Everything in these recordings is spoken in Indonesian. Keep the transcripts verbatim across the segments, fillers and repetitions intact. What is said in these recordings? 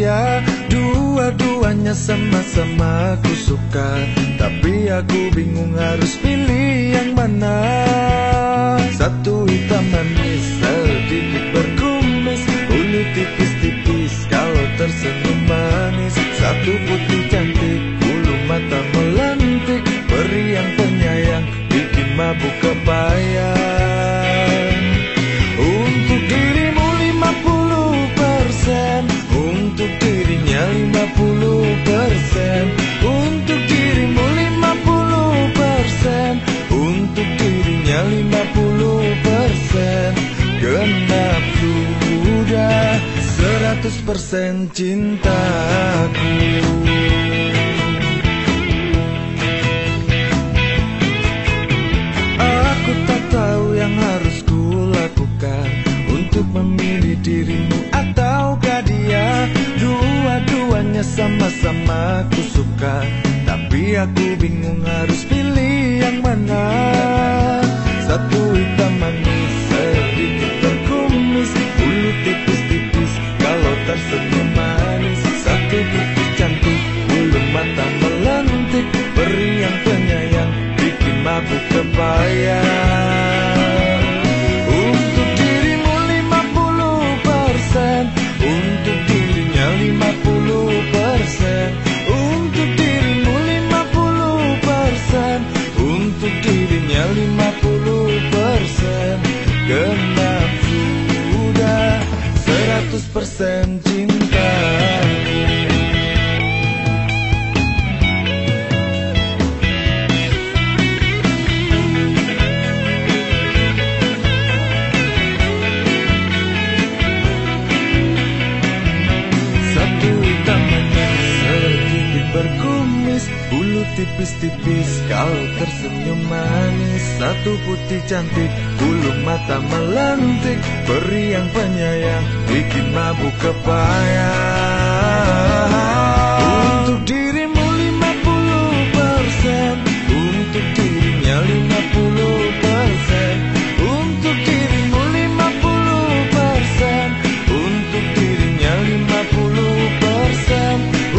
dia. Dua-duanya sama-sama aku suka, tapi aku bingung harus pilih yang mana. Satu hitam manis, sedikit berkumis, bulu tipis-tipis kalau tersenyum manis. Satu putih cantik, bulu mata melantik, peri yang penyayang, bikin mabuk kebayang. Untuk dirimu lima puluh persen, untuk dirinya lima puluh persen. Untuk dirimu lima puluh persen, untuk dirinya lima puluh persen. Genap sudah seratus persen cintaku. Aku tak tahu yang harus kulakukan untuk memilih dirimu ataukah dia. Dua-duanya sama-sama aku suka, tapi aku bingung harus pilih yang mana. Satu hitam manis, sedikit berkumis, bulu tipis-tipis kalau tersenyum manis. Satu putih cantik, bulu mata melantik, peri yang penyayang, bikin mabuk kebayang. Untuk dirimu lima puluh persen, untuk dirinya lima puluh persen. Untuk dirimu lima puluh persen, untuk dirinya lima puluh persen. Genap sudah seratus persen cintaku. Berkumis, bulu tipis-tipis kalau tersenyum manis. Satu putih cantik, bulu mata melantik, peri yang penyayang, bikin mabuk kebayang. Untuk dirimu lima puluh persen, untuk dirinya lima puluh persen. Untuk dirimu lima puluh persen, untuk dirinya lima puluh persen.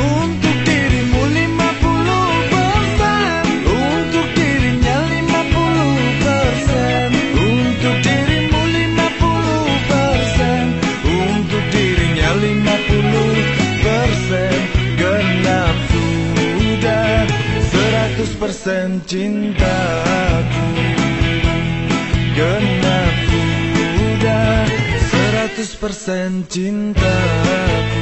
seratus persen cintaku. Genap sudah seratus persen cintaku.